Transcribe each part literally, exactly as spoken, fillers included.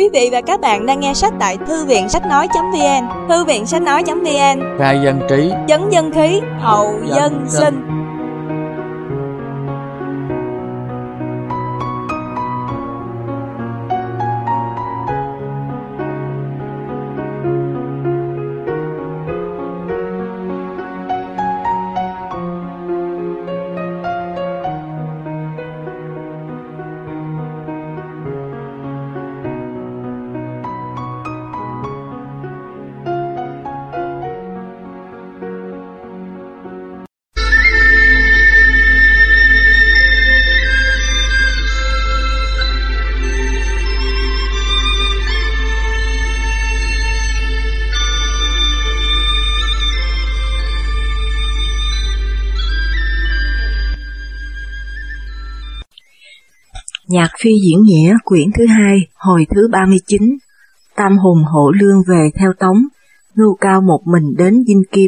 Quý vị và các bạn đang nghe sách tại thư viện sách nói.vn, thư viện sách nói.vn, khai dân trí, chấn dân khí, hậu dân, dân sinh. Nhạc phi diễn nghĩa quyển thứ hai, hồi thứ ba mươi chín. Tam hùng hộ lương về theo Tống, Ngưu Cao một mình đến Dinh Kim.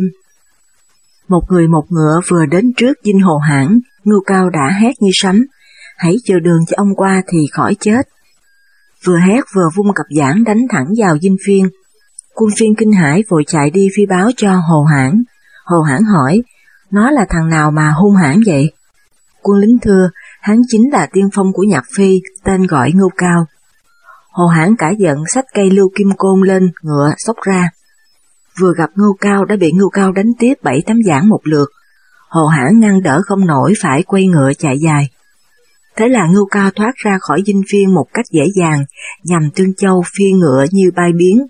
Một người một ngựa vừa đến trước Dinh Hồ Hãn, Ngưu Cao đã hét như sấm, hãy chờ đường cho ông qua thì khỏi chết. Vừa hét vừa vung cặp giảng đánh thẳng vào Dinh Phiên. Quân Phiên kinh hãi vội chạy đi phi báo cho Hồ Hãn. Hồ Hãn hỏi, nó là thằng nào mà hung hãn vậy? Quân lính thưa, hắn chính là tiên phong của Nhạc Phi, tên gọi Ngưu Cao. Hồ Hãn cả giận xách cây lưu kim côn lên ngựa xốc ra. Vừa gặp Ngưu Cao đã bị Ngưu Cao đánh tiếp bảy tám giảng một lượt. Hồ Hãn ngăn đỡ không nổi phải quay ngựa chạy dài. Thế là Ngưu Cao thoát ra khỏi Dinh Phiên một cách dễ dàng, nhằm Tương Châu phi ngựa như bay biến.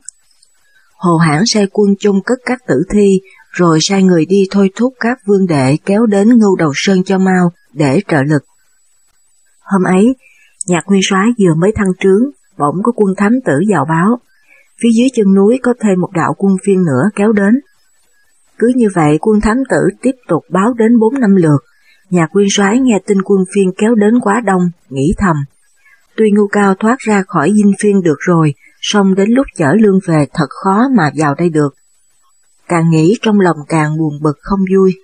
Hồ Hãn sai quân chôn cất các tử thi, rồi sai người đi thôi thúc các vương đệ kéo đến Ngưu Đầu Sơn cho mau để trợ lực. Hôm ấy, Nhạc Nguyên Soái vừa mới thăng trướng, bỗng có quân thám tử vào báo. Phía dưới chân núi có thêm một đạo quân Phiên nữa kéo đến. Cứ như vậy quân thám tử tiếp tục báo đến bốn năm lượt. Nhạc Nguyên Soái nghe tin quân Phiên kéo đến quá đông, nghĩ thầm. Tuy Ngưu Cao thoát ra khỏi Dinh Phiên được rồi, song đến lúc chở lương về thật khó mà vào đây được. Càng nghĩ trong lòng càng buồn bực không vui.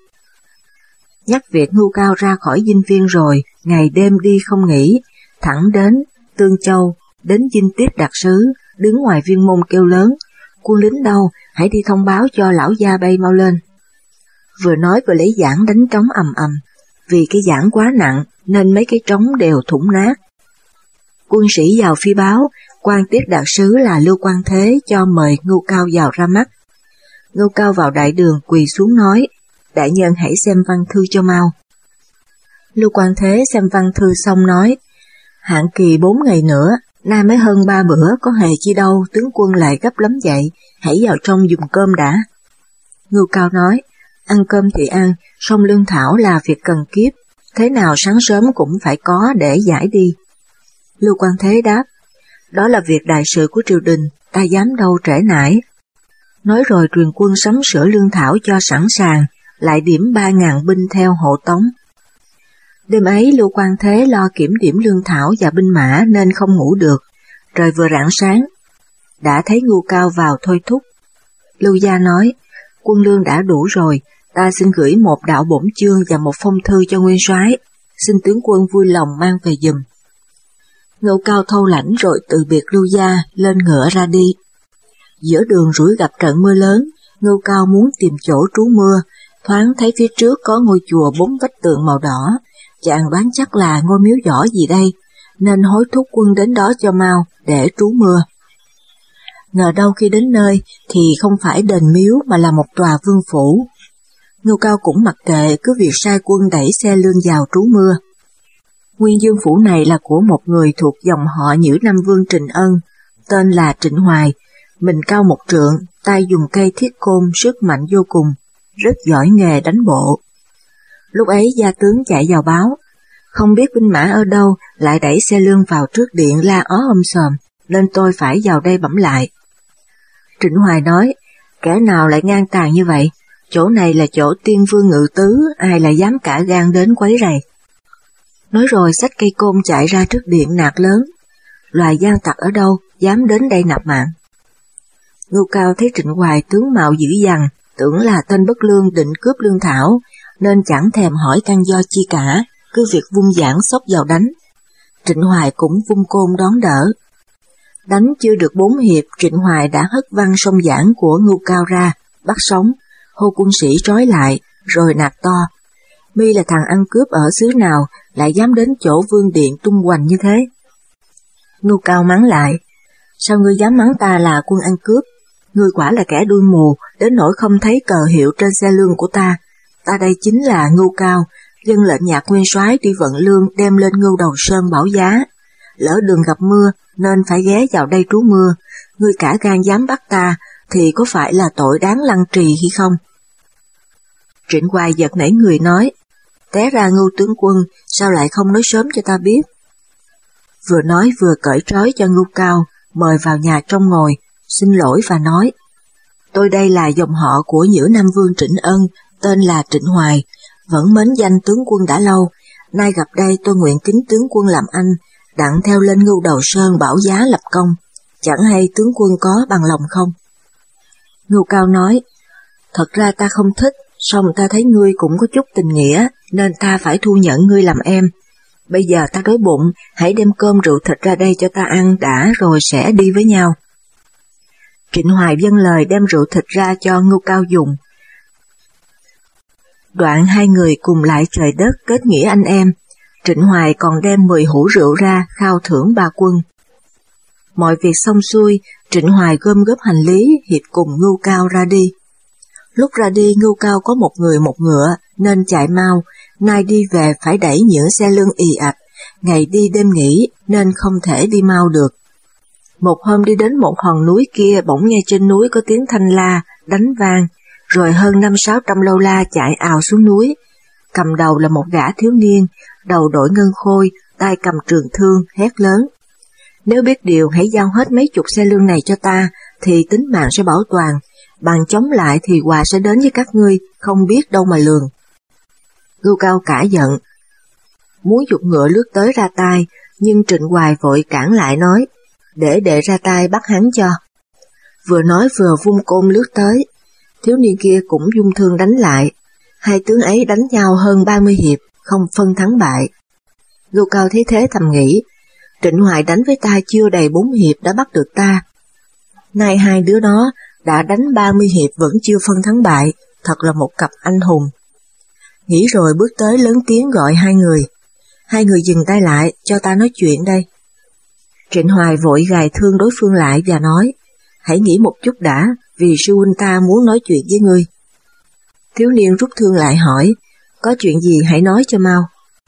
Nhắc việc Ngưu Cao ra khỏi Dinh Phiên rồi, ngày đêm đi không nghỉ, thẳng đến Tương Châu, đến Dinh Tiết Đặc Sứ, đứng ngoài viên môn kêu lớn, quân lính đâu, hãy đi thông báo cho lão gia bay mau lên. Vừa nói vừa lấy giảng đánh trống ầm ầm, vì cái giảng quá nặng nên mấy cái trống đều thủng nát. Quân sĩ vào phi báo, quan Tiết Đặc Sứ là Lưu Quang Thế cho mời Ngưu Cao vào ra mắt. Ngưu Cao vào đại đường quỳ xuống nói, đại nhân hãy xem văn thư cho mau. Lưu Quang Thế xem văn thư xong nói, hạn kỳ bốn ngày nữa, nay mới hơn ba bữa có hề chi đâu, tướng quân lại gấp lắm vậy, hãy vào trong dùng cơm đã. Ngưu Cao nói, ăn cơm thì ăn, song lương thảo là việc cần kiếp, thế nào sáng sớm cũng phải có để giải đi. Lưu Quang Thế đáp, đó là việc đại sự của triều đình, ta dám đâu trễ nải. Nói rồi truyền quân sắm sửa lương thảo cho sẵn sàng, lại điểm ba ngàn binh theo hộ tống. Đêm ấy Lưu Quang Thế lo kiểm điểm lương thảo và binh mã nên không ngủ được, trời vừa rạng sáng. Đã thấy Ngưu Cao vào thôi thúc. Lưu gia nói, quân lương đã đủ rồi, ta xin gửi một đạo bổn chương và một phong thư cho nguyên soái, xin tướng quân vui lòng mang về giùm. Ngưu Cao thâu lãnh rồi từ biệt Lưu gia, lên ngựa ra đi. Giữa đường rủi gặp trận mưa lớn, Ngưu Cao muốn tìm chỗ trú mưa, thoáng thấy phía trước có ngôi chùa bốn vách tường màu đỏ, chàng đoán chắc là ngôi miếu võ gì đây, nên hối thúc quân đến đó cho mau để trú mưa. Ngờ đâu khi đến nơi thì không phải đền miếu mà là một tòa vương phủ. Ngưu Cao cũng mặc kệ, cứ việc sai quân đẩy xe lương vào trú mưa. Nguyên vương phủ này là của một người thuộc dòng họ Nhữ Nam Vương Trịnh Ân, tên là Trịnh Hoài, mình cao một trượng, tay dùng cây thiết côn sức mạnh vô cùng, rất giỏi nghề đánh bộ. Lúc ấy gia tướng chạy vào báo, không biết binh mã ở đâu lại đẩy xe lương vào trước điện la ó om sòm, nên tôi phải vào đây bẩm lại. Trịnh Hoài nói, kẻ nào lại ngang tàn như vậy, chỗ này là chỗ tiên vương ngự tứ, ai lại dám cả gan đến quấy rầy. Nói rồi xách cây côn chạy ra trước điện nạt lớn, loài gian tặc ở đâu dám đến đây nạp mạng. Ngưu Cao thấy Trịnh Hoài tướng mạo dữ dằn, tưởng là tên bất lương định cướp lương thảo, nên chẳng thèm hỏi căn do chi cả, cứ việc vung giảng xốc vào đánh. Trịnh Hoài cũng vung côn đón đỡ. Đánh chưa được bốn hiệp, Trịnh Hoài đã hất văng song giảng của Ngưu Cao ra, bắt sống, hô quân sĩ trói lại, rồi nạt to. Mi là thằng ăn cướp ở xứ nào, lại dám đến chỗ vương điện tung hoành như thế? Ngưu Cao mắng lại, sao ngươi dám mắng ta là quân ăn cướp? Ngươi quả là kẻ đuôi mù, đến nỗi không thấy cờ hiệu trên xe lương của ta. Ta đây chính là Ngưu Cao, dân lệnh Nhạc Nguyên Soái đi vận lương đem lên Ngưu Đầu Sơn bảo giá. Lỡ đường gặp mưa nên phải ghé vào đây trú mưa. Ngươi cả gan dám bắt ta thì có phải là tội đáng lăng trì hay không? Trịnh Hoài giật nảy người nói, té ra Ngưu tướng quân sao lại không nói sớm cho ta biết? Vừa nói vừa cởi trói cho Ngưu Cao, mời vào nhà trong ngồi, xin lỗi và nói, tôi đây là dòng họ của Nhữ Nam Vương Trịnh Ân, tên là Trịnh Hoài, vẫn mến danh tướng quân đã lâu, nay gặp đây tôi nguyện kính tướng quân làm anh, đặng theo lên Ngưu Đầu Sơn bảo giá lập công, chẳng hay tướng quân có bằng lòng không? Ngưu Cao nói, thật ra ta không thích, song ta thấy ngươi cũng có chút tình nghĩa, nên ta phải thu nhận ngươi làm em. Bây giờ ta đói bụng, hãy đem cơm rượu thịt ra đây cho ta ăn đã rồi sẽ đi với nhau. Trịnh Hoài vâng lời đem rượu thịt ra cho Ngưu Cao dùng. Đoạn hai người cùng lại trời đất kết nghĩa anh em, Trịnh Hoài còn đem mười hũ rượu ra khao thưởng ba quân. Mọi việc xong xuôi, Trịnh Hoài gom góp hành lý hiệp cùng Ngưu Cao ra đi. Lúc ra đi Ngưu Cao có một người một ngựa nên chạy mau, nay đi về phải đẩy những xe lưng ì ạch, ngày đi đêm nghỉ nên không thể đi mau được. Một hôm đi đến một hòn núi kia, bỗng nghe trên núi có tiếng thanh la, đánh vang, rồi hơn năm sáu trăm lâu la chạy ào xuống núi. Cầm đầu là một gã thiếu niên, đầu đội ngân khôi, tay cầm trường thương, hét lớn. Nếu biết điều hãy giao hết mấy chục xe lương này cho ta, thì tính mạng sẽ bảo toàn, bằng chống lại thì họa sẽ đến với các ngươi, không biết đâu mà lường. Ngưu Cao cả giận, muốn giục ngựa lướt tới ra tay, nhưng Trịnh Hoài vội cản lại nói, để đệ ra tay bắt hắn cho. Vừa nói vừa vung côn lướt tới, thiếu niên kia cũng dung thương đánh lại, hai tướng ấy đánh nhau hơn ba mươi hiệp, không phân thắng bại. Ngưu Cao thấy thế thầm nghĩ, Trịnh Hoài đánh với ta chưa đầy bốn hiệp đã bắt được ta. Nay hai đứa đó đã đánh ba mươi hiệp vẫn chưa phân thắng bại, thật là một cặp anh hùng. Nghĩ rồi bước tới lớn tiếng gọi hai người. Hai người dừng tay lại, cho ta nói chuyện đây. Trịnh Hoài vội gài thương đối phương lại và nói, hãy nghĩ một chút đã, vì sư huynh ta muốn nói chuyện với ngươi. Thiếu niên rút thương lại hỏi, có chuyện gì hãy nói cho mau.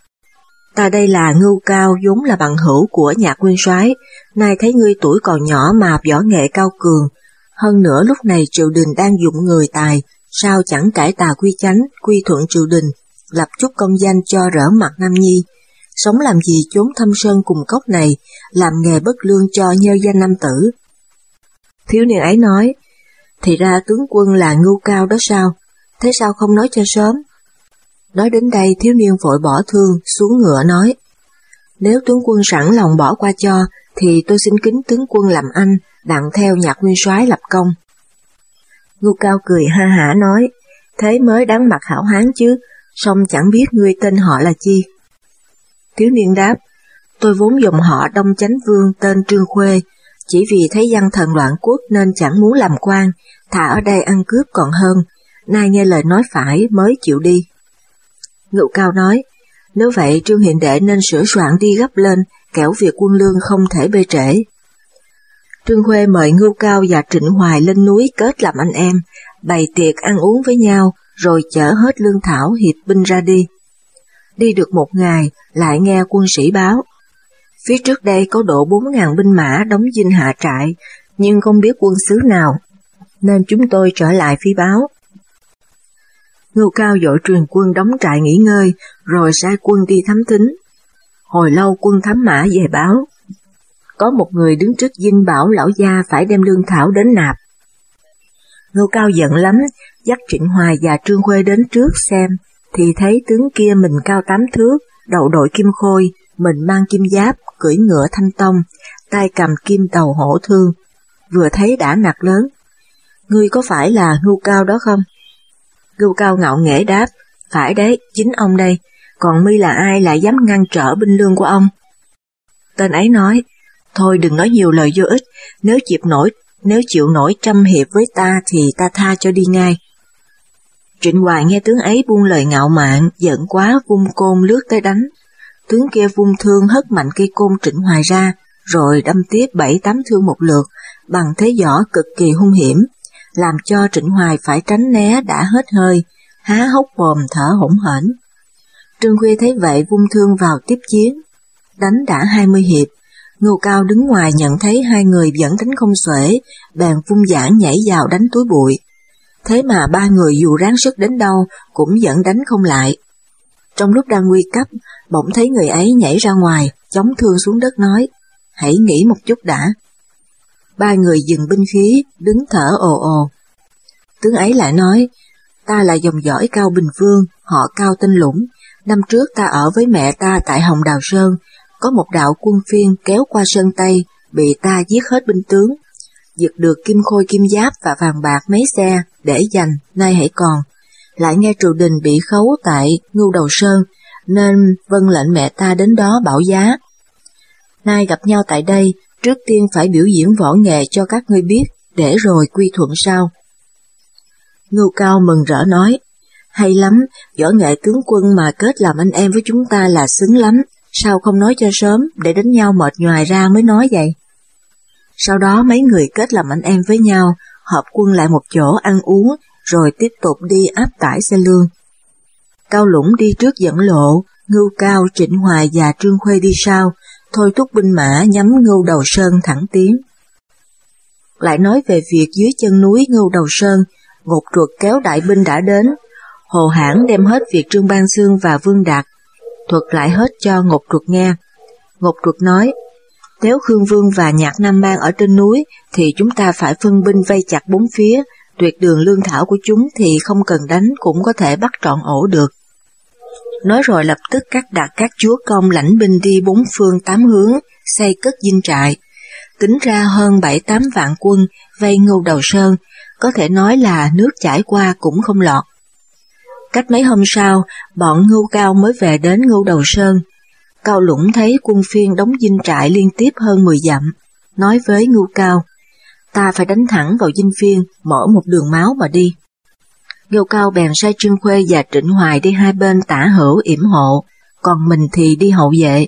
Ta đây là Ngưu Cao vốn là bằng hữu của Nhạc Nguyên Soái, nay thấy ngươi tuổi còn nhỏ mà võ nghệ cao cường, hơn nữa lúc này triều đình đang dụng người tài, sao chẳng cải tà quy chánh, quy thuận triều đình, lập chút công danh cho rỡ mặt nam nhi, sống làm gì chốn thâm sơn cùng cốc này, làm nghề bất lương cho nhơ danh nam tử. Thiếu niên ấy nói, thì ra tướng quân là Ngưu Cao đó sao, thế sao không nói cho sớm? Nói đến đây thiếu niên vội bỏ thương, xuống ngựa nói, nếu tướng quân sẵn lòng bỏ qua cho, thì tôi xin kính tướng quân làm anh, đặng theo Nhạc Nguyên Soái lập công. Ngưu Cao cười ha hả nói, thế mới đáng mặt hảo hán chứ, song chẳng biết ngươi tên họ là chi. Thiếu niên đáp, tôi vốn dòng họ Đông Chánh Vương tên Trương Khuê, chỉ vì thấy dân thần loạn quốc nên chẳng muốn làm quan, thà ở đây ăn cướp còn hơn, nay nghe lời nói phải mới chịu đi. Ngưu Cao nói, nếu vậy Trương Hiền Đệ nên sửa soạn đi gấp lên, kẻo việc quân lương không thể bê trễ. Trương Khuê mời Ngưu Cao và Trịnh Hoài lên núi kết làm anh em, bày tiệc ăn uống với nhau, rồi chở hết lương thảo hiệp binh ra đi. Đi được một ngày, lại nghe quân sĩ báo. Phía trước đây có độ bốn ngàn binh mã đóng dinh hạ trại, nhưng không biết quân xứ nào, nên chúng tôi trở lại phi báo. Ngưu Cao vội truyền quân đóng trại nghỉ ngơi, rồi sai quân đi thám thính. Hồi lâu quân thám mã về báo, có một người đứng trước dinh bảo lão gia phải đem lương thảo đến nạp. Ngưu Cao giận lắm, dắt Trịnh Hoài và Trương Khuê đến trước xem, thì thấy tướng kia mình cao tám thước, đầu đội kim khôi, mình mang kim giáp, cưỡi ngựa thanh tông, tay cầm kim đầu hổ thương. Vừa thấy đã nạt lớn, ngươi có phải là Ngưu Cao đó không? Ngưu Cao ngạo nghễ đáp, phải đấy, chính ông đây, còn mi là ai lại dám ngăn trở binh lương của ông? Tên ấy nói, Thôi đừng nói nhiều lời vô ích, nếu chịu nổi, nếu chịu nổi trăm hiệp với ta thì ta tha cho đi ngay. Trịnh Hoài nghe tướng ấy buông lời ngạo mạn, giận quá vung côn lướt tới đánh. Tướng kia vung thương hất mạnh cây côn Trịnh Hoài ra, rồi đâm tiếp bảy tám thương một lượt, bằng thế võ cực kỳ hung hiểm, làm cho Trịnh Hoài phải tránh né đã hết hơi, há hốc mồm thở hổn hển. Trương Khuê thấy vậy vung thương vào tiếp chiến, đánh đã hai mươi hiệp. Ngưu Cao đứng ngoài nhận thấy hai người vẫn đánh không xuể, bèn vung giảng nhảy vào đánh túi bụi. Thế mà ba người dù ráng sức đến đâu cũng vẫn đánh không lại. Trong lúc đang nguy cấp, bỗng thấy người ấy nhảy ra ngoài, chống thương xuống đất nói, hãy nghỉ một chút đã. Ba người dừng binh khí, đứng thở ồ ồ. Tướng ấy lại nói, ta là dòng dõi Cao Bình Vương, họ Cao tên Lũng. Năm trước ta ở với mẹ ta tại Hồng Đào Sơn, có một đạo quân phiên kéo qua Sơn Tây, bị ta giết hết binh tướng. Giật được kim khôi kim giáp và vàng bạc mấy xe, để dành, nay hãy còn. Lại nghe triều đình bị khấu tại Ngưu Đầu Sơn, nên vâng lệnh mẹ ta đến đó bảo giá. Nay gặp nhau tại đây, trước tiên phải biểu diễn võ nghệ cho các ngươi biết, để rồi quy thuận sau. Ngưu Cao mừng rỡ nói, hay lắm, võ nghệ tướng quân mà kết làm anh em với chúng ta là xứng lắm, sao không nói cho sớm, để đánh nhau mệt nhoài ra mới nói vậy. Sau đó mấy người kết làm anh em với nhau, hợp quân lại một chỗ ăn uống, rồi tiếp tục đi áp tải xe lương. Cao Lũng đi trước dẫn lộ, Ngưu Cao, Trịnh Hoài và Trương Khuê đi sau, thôi thúc binh mã nhắm Ngưu Đầu Sơn thẳng tiến. Lại nói về việc dưới chân núi Ngưu Đầu Sơn, Ngột Truật kéo đại binh đã đến. Hồ Hãn đem hết việc Trương Ban Xương và Vương Đạt, thuật lại hết cho Ngột Truật nghe. Ngột Truật nói, nếu Khương Vương và Nhạc Nam Mang ở trên núi thì chúng ta phải phân binh vây chặt bốn phía, tuyệt đường lương thảo của chúng thì không cần đánh cũng có thể bắt trọn ổ được. Nói rồi lập tức cắt đặt các chúa công lãnh binh đi bốn phương tám hướng, xây cất dinh trại. Tính ra hơn bảy tám vạn quân vây Ngưu Đầu Sơn, có thể nói là nước chảy qua cũng không lọt. Cách mấy hôm sau, bọn Ngưu Cao mới về đến Ngưu Đầu Sơn. Cao Lũng thấy quân phiên đóng dinh trại liên tiếp hơn mười dặm, nói với Ngưu Cao, ta phải đánh thẳng vào dinh phiên, mở một đường máu mà đi. Ngưu Cao bèn sai Trương Khuê và Trịnh Hoài đi hai bên tả hữu yểm hộ, còn mình thì đi hậu vệ.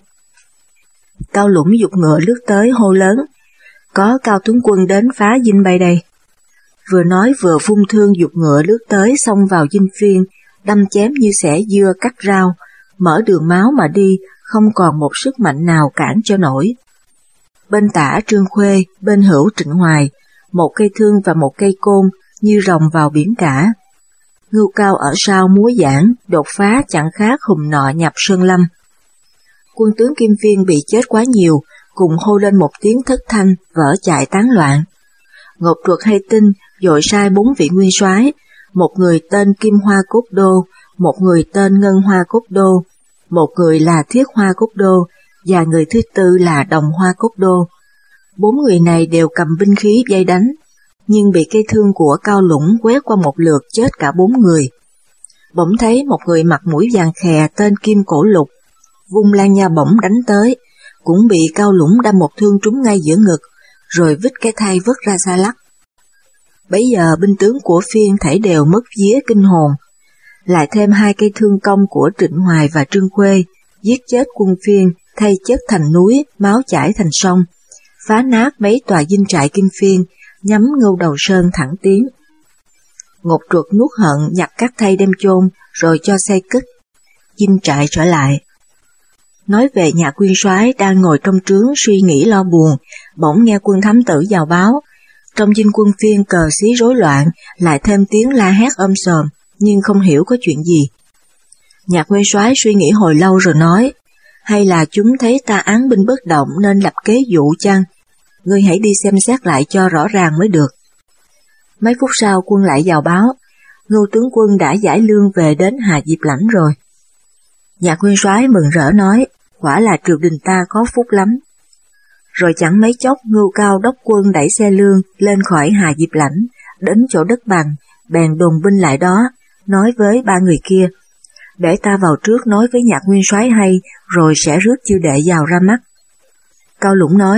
Cao Lũng giục ngựa lướt tới hô lớn, có Cao tướng quân đến phá dinh bay đây. Vừa nói vừa vung thương giục ngựa lướt tới xông vào dinh phiên, đâm chém như xẻ dưa cắt rau, mở đường máu mà đi, không còn một sức mạnh nào cản cho nổi. Bên tả Trương Khuê, bên hữu Trịnh Hoài, một cây thương và một cây côn như rồng vào biển cả. Ngưu Cao ở sau múa giảng, đột phá chẳng khác hùng nọ nhập sơn lâm. Quân tướng Kim Phiên bị chết quá nhiều, cùng hô lên một tiếng thất thanh, vỡ chạy tán loạn. Ngột Truật hay tin, dội sai bốn vị nguyên soái, một người tên Kim Hoa Cốt Đô, một người tên Ngân Hoa Cốt Đô, một người là Thiết Hoa Cốt Đô, và người thứ tư là Đồng Hoa Cốt Đô. Bốn người này đều cầm binh khí vây đánh, nhưng bị cây thương của Cao Lũng quét qua một lượt chết cả bốn người. Bỗng thấy một người mặt mũi vàng khè tên Kim Cổ Lục, vung lan nha bổng đánh tới, cũng bị Cao Lũng đâm một thương trúng ngay giữa ngực, rồi vít cái thai vứt ra xa lắc. Bấy giờ binh tướng của phiên thảy đều mất vía kinh hồn, lại thêm hai cây thương công của Trịnh Hoài và Trương Khuê, giết chết quân phiên, thay chất thành núi, máu chảy thành sông, phá nát mấy tòa dinh trại Kim Phiên, nhắm Ngưu Đầu Sơn thẳng tiến. Ngột Truật nuốt hận nhặt các thây đem chôn, rồi cho xây cất dinh trại trở lại. Nói về nhà nguyên soái đang ngồi trong trướng suy nghĩ lo buồn, bỗng nghe quân thám tử vào báo, trong dinh quân phiên cờ xí rối loạn, lại thêm tiếng la hét ôm sòm, nhưng không hiểu có chuyện gì. Nhạc nguyên soái suy nghĩ hồi lâu rồi nói, hay là chúng thấy ta án binh bất động nên lập kế dụ chăng? Ngươi hãy đi xem xét lại cho rõ ràng mới được. Mấy phút sau quân lại vào báo, Ngưu tướng quân đã giải lương về đến Hà Diệp Lãnh rồi. Nhạc nguyên soái mừng rỡ nói, quả là triều đình ta có phúc lắm. Rồi chẳng mấy chốc Ngưu Cao đốc quân đẩy xe lương lên khỏi Hà Diệp Lãnh, đến chỗ đất bằng, bèn đồn binh lại đó, nói với ba người kia, để ta vào trước nói với Nhạc nguyên soái hay, rồi sẽ rước chiêu đệ vào ra mắt. Cao Lũng nói,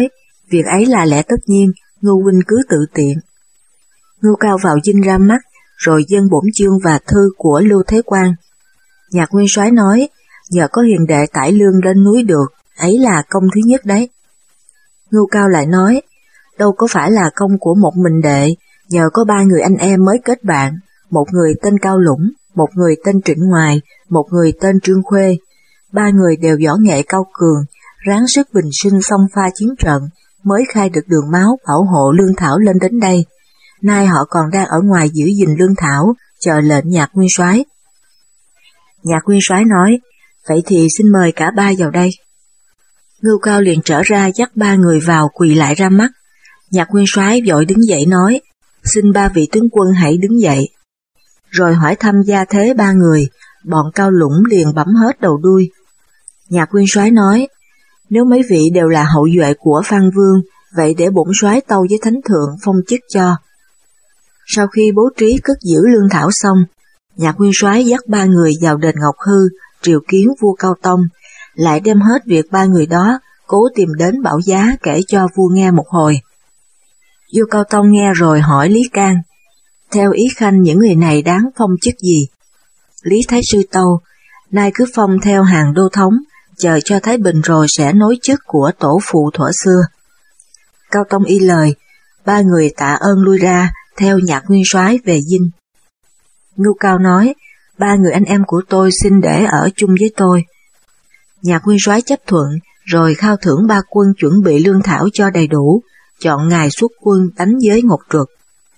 Việc ấy là lẽ tất nhiên, Ngưu huynh cứ tự tiện. Ngưu Cao vào dinh ra mắt, rồi dâng bổn chương và thư của Lưu Thế Quang. Nhạc nguyên soái nói, nhờ có hiền đệ tải lương lên núi được, ấy là công thứ nhất đấy. Ngưu Cao lại nói, đâu có phải là công của một mình đệ, nhờ có ba người anh em mới kết bạn, một người tên Cao Lũng, một người tên Trịnh Hoài, một người tên Trương Khuê. Ba người đều võ nghệ cao cường, ráng sức bình sinh xông pha chiến trận, mới khai được đường máu bảo hộ lương thảo lên đến đây. Nay họ còn đang ở ngoài giữ gìn lương thảo, chờ lệnh Nhạc nguyên soái. Nhạc nguyên soái nói, vậy thì xin mời cả ba vào đây. Ngưu Cao liền trở ra dắt ba người vào quỳ lại ra mắt. Nhạc nguyên soái vội đứng dậy nói, xin ba vị tướng quân hãy đứng dậy. Rồi hỏi thăm gia thế ba người, bọn Cao Lũng liền bấm hết đầu đuôi. Nhạc nguyên soái nói, nếu mấy vị đều là hậu duệ của Phan Vương, vậy để bổn soái tâu với thánh thượng phong chức cho. Sau khi bố trí cất giữ lương thảo xong, Nhạc nguyên soái dắt ba người vào đền Ngọc Hư, triều kiến vua Cao Tông, lại đem hết việc ba người đó cố tìm đến Bảo Giá kể cho vua nghe một hồi. Vua Cao Tông nghe rồi hỏi Lý Can, theo ý khanh những người này đáng phong chức gì? Lý Thái Sư tâu, nay cứ phong theo hàng đô thống, chờ cho Thái Bình rồi sẽ nối chức của tổ phụ thuở xưa. Cao Tông y lời, ba người tạ ơn lui ra, theo Nhạc nguyên soái về dinh. Ngưu Cao nói, ba người anh em của tôi xin để ở chung với tôi. Nhạc nguyên soái chấp thuận, rồi khao thưởng ba quân chuẩn bị lương thảo cho đầy đủ, chọn ngày xuất quân đánh với Ngột Truật.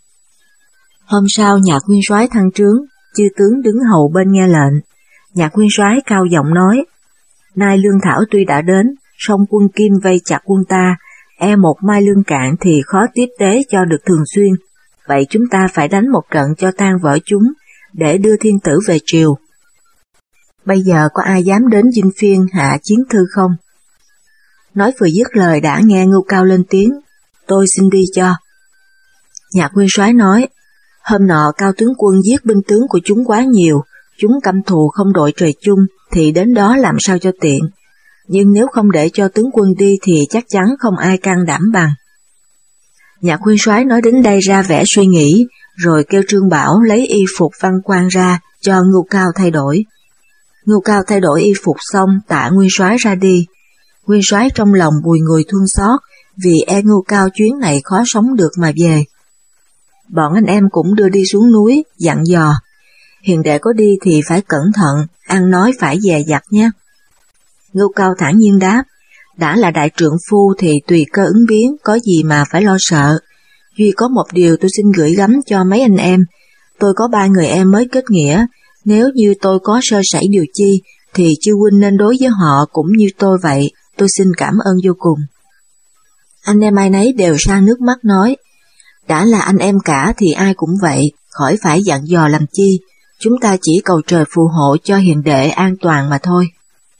Hôm sau Nhạc nguyên soái thăng trướng, chư tướng đứng hầu bên nghe lệnh. Nhạc nguyên soái cao giọng nói, nay lương thảo tuy đã đến, song quân Kim vây chặt quân ta, e một mai lương cạn thì khó tiếp tế cho được thường xuyên. Vậy chúng ta phải đánh một trận cho tan vỡ chúng, để đưa thiên tử về triều. Bây giờ có ai dám đến dinh phiên hạ chiến thư không? Nói vừa dứt lời đã nghe Ngưu Cao lên tiếng, tôi xin đi cho. Nhạc nguyên soái nói, hôm nọ Cao tướng quân giết binh tướng của chúng quá nhiều, chúng căm thù không đội trời chung, thì đến đó làm sao cho tiện. Nhưng nếu không để cho tướng quân đi thì chắc chắn không ai can đảm bằng. Nhạc nguyên soái nói đến đây ra vẻ suy nghĩ, rồi kêu Trương Bảo lấy y phục văn quan ra cho Ngưu Cao thay đổi. Ngưu Cao thay đổi y phục xong tạ nguyên soái ra đi. Nguyên soái trong lòng bùi người thương xót, vì e Ngưu Cao chuyến này khó sống được mà về. Bọn anh em cũng đưa đi xuống núi, dặn dò, hiền đệ có đi thì phải cẩn thận, ăn nói phải dè dặt nhé. Ngưu Cao thản nhiên đáp, đã là đại trượng phu thì tùy cơ ứng biến, có gì mà phải lo sợ. Duy có một điều tôi xin gửi gắm cho mấy anh em, tôi có ba người em mới kết nghĩa, nếu như tôi có sơ sẩy điều chi, thì chư huynh nên đối với họ cũng như tôi vậy, tôi xin cảm ơn vô cùng. Anh em ai nấy đều sang nước mắt nói, đã là anh em cả thì ai cũng vậy, khỏi phải dặn dò làm chi, chúng ta chỉ cầu trời phù hộ cho hiền đệ an toàn mà thôi.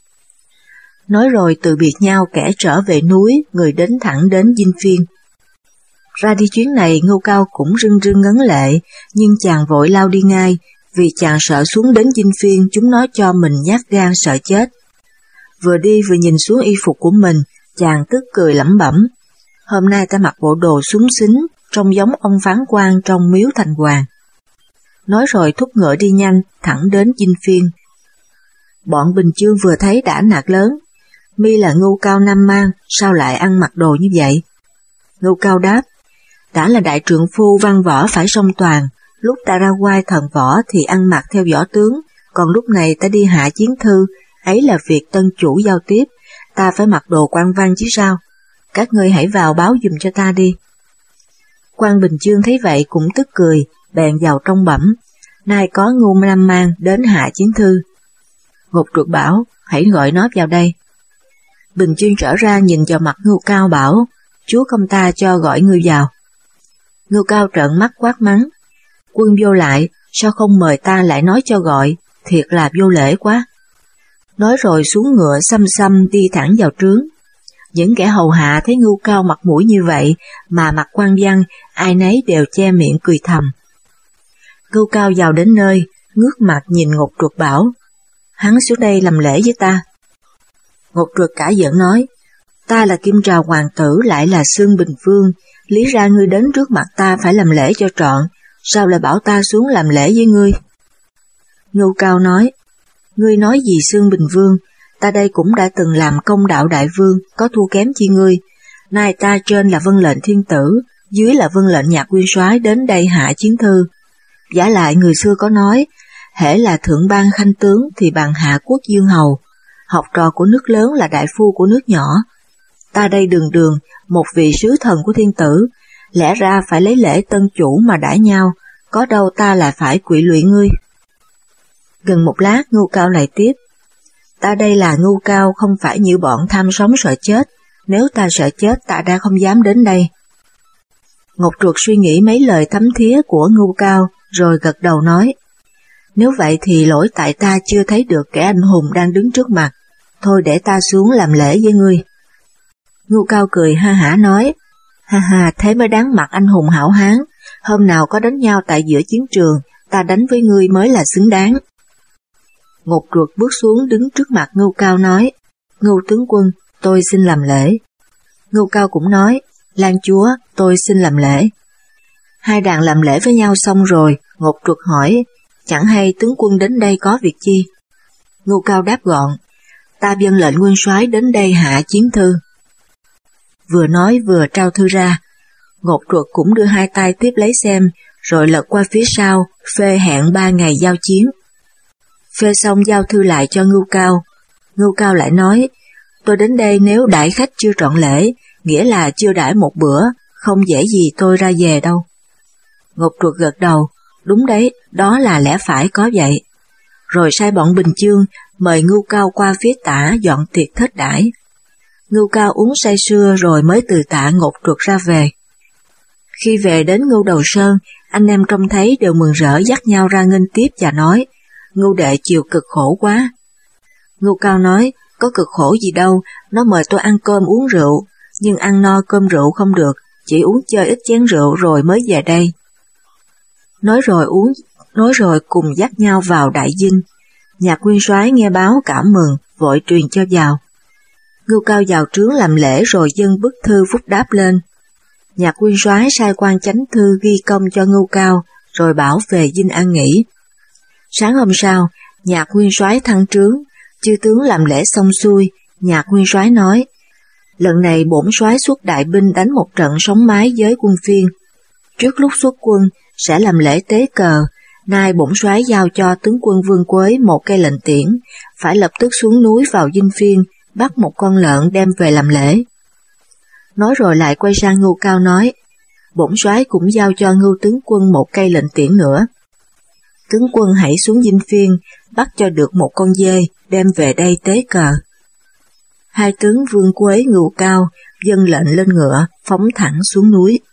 Nói rồi từ biệt nhau kẻ trở về núi, người đến thẳng đến dinh phiên. Ra đi chuyến này Ngưu Cao cũng rưng rưng ngấn lệ, nhưng chàng vội lao đi ngay, vì chàng sợ xuống đến dinh phiên chúng nó cho mình nhát gan sợ chết. Vừa đi vừa nhìn xuống y phục của mình, chàng tức cười lẩm bẩm, hôm nay ta mặc bộ đồ súng xính, trông giống ông phán quan trong miếu thành hoàng. Nói rồi thúc ngựa đi nhanh, thẳng đến dinh phiên. Bọn Bình Chương vừa thấy đã nạt lớn, mi là Ngưu Cao Nam Mang, sao lại ăn mặc đồ như vậy? Ngưu Cao đáp, đã là đại trượng phu văn võ phải song toàn, lúc ta ra oai thần võ thì ăn mặc theo võ tướng, còn lúc này ta đi hạ chiến thư, ấy là việc tân chủ giao tiếp, ta phải mặc đồ quan văn chứ sao? Các ngươi hãy vào báo giùm cho ta đi. Quan Bình Chương thấy vậy cũng tức cười, bèn vào trong bẩm, nay có Ngưu Nam Mang đến hạ chiến thư. Ngột Truật bảo, hãy gọi nó vào đây. Bình Chương trở ra nhìn vào mặt Ngưu Cao bảo, chúa công ta cho gọi ngươi vào. Ngưu Cao trợn mắt quát mắng, quân vô lại, sao không mời ta lại nói cho gọi, thiệt là vô lễ quá. Nói rồi xuống ngựa xăm xăm đi thẳng vào trướng. Những kẻ hầu hạ thấy Ngưu Cao mặt mũi như vậy mà mặt quan văn, ai nấy đều che miệng cười thầm. Ngưu Cao vào đến nơi, ngước mặt nhìn Ngột Truật bảo, hắn xuống đây làm lễ với ta. Ngột Truật cả giận nói, Ta là Kim Trào hoàng tử, lại là Xương Bình Vương, lý ra ngươi đến trước mặt ta phải làm lễ cho trọn, sao lại bảo ta xuống làm lễ với ngươi? Ngưu Cao nói, ngươi nói gì Xương Bình Vương, ta đây cũng đã từng làm công đạo đại vương, có thua kém chi ngươi, nay ta trên là vân lệnh thiên tử, dưới là vân lệnh Nhạc Nguyên Soái đến đây hạ chiến thư. Giả lại người xưa có nói, hễ là thượng ban khanh tướng thì bằng hạ quốc dương hầu, học trò của nước lớn là đại phu của nước nhỏ. Ta đây đường đường, một vị sứ thần của thiên tử, lẽ ra phải lấy lễ tân chủ mà đãi nhau, có đâu ta lại phải quỵ lụy ngươi. Gần một lát Ngưu Cao lại tiếp, ta đây là Ngưu Cao, không phải như bọn tham sống sợ chết, nếu ta sợ chết ta đã không dám đến đây. Ngọc Truật suy nghĩ mấy lời thấm thía của Ngưu Cao, rồi gật đầu nói, nếu vậy thì lỗi tại ta chưa thấy được kẻ anh hùng đang đứng trước mặt, thôi để ta xuống làm lễ với ngươi. Ngưu Cao cười ha hả nói, ha ha, thế mới đáng mặt anh hùng hảo hán, hôm nào có đánh nhau tại giữa chiến trường, ta đánh với ngươi mới là xứng đáng. Ngọc Truật bước xuống đứng trước mặt Ngưu Cao nói, Ngưu tướng quân, tôi xin làm lễ. Ngưu Cao cũng nói, Lan chúa, tôi xin làm lễ. Hai đàn làm lễ với nhau xong rồi, Ngọc Truật hỏi, chẳng hay tướng quân đến đây có việc chi? Ngưu Cao đáp gọn, ta vâng lệnh nguyên soái đến đây hạ chiến thư. Vừa nói vừa trao thư ra, Ngọc Truật cũng đưa hai tay tiếp lấy xem, rồi lật qua phía sau, phê hẹn ba ngày giao chiến. Phê xong giao thư lại cho Ngưu Cao. Ngưu Cao lại nói, tôi đến đây nếu đãi khách chưa trọn lễ, nghĩa là chưa đãi một bữa, không dễ gì tôi ra về đâu. Ngọc Truật gật đầu, đúng đấy, đó là lẽ phải có vậy. Rồi sai bọn Bình Chương mời Ngưu Cao qua phía tả dọn tiệc thết đãi. Ngưu Cao uống say sưa rồi mới từ tạ Ngọc Truật ra về. Khi về đến Ngưu Đầu Sơn, anh em trông thấy đều mừng rỡ dắt nhau ra nghênh tiếp và nói, Ngưu đệ chịu cực khổ quá. Ngưu Cao nói, có cực khổ gì đâu, nó mời tôi ăn cơm uống rượu, nhưng ăn no cơm rượu không được, chỉ uống chơi ít chén rượu rồi mới về đây. Nói rồi uống, nói rồi cùng dắt nhau vào đại dinh. Nhạc Nguyên Soái nghe báo cảm mừng, vội truyền cho vào. Ngưu Cao vào trướng làm lễ rồi dâng bức thư phúc đáp lên. Nhạc Nguyên Soái sai quan chánh thư ghi công cho Ngưu Cao, rồi bảo về dinh an nghỉ. Sáng hôm sau, Nhạc Nguyên Soái thăng trướng, chư tướng làm lễ xong xuôi, Nhạc Nguyên Soái nói, lần này bổn soái xuất đại binh đánh một trận sống mái với quân Phiên. Trước lúc xuất quân sẽ làm lễ tế cờ, nay bổn soái giao cho tướng quân Vương Quế một cây lệnh tiễn, phải lập tức xuống núi vào dinh Phiên, bắt một con lợn đem về làm lễ. Nói rồi lại quay sang Ngưu Cao nói, bổn soái cũng giao cho Ngưu tướng quân một cây lệnh tiễn nữa. Tướng quân hãy xuống dinh Phiên, bắt cho được một con dê, đem về đây tế cờ. Hai tướng Vương Quế Ngưu Cao dâng lệnh lên ngựa, phóng thẳng xuống núi.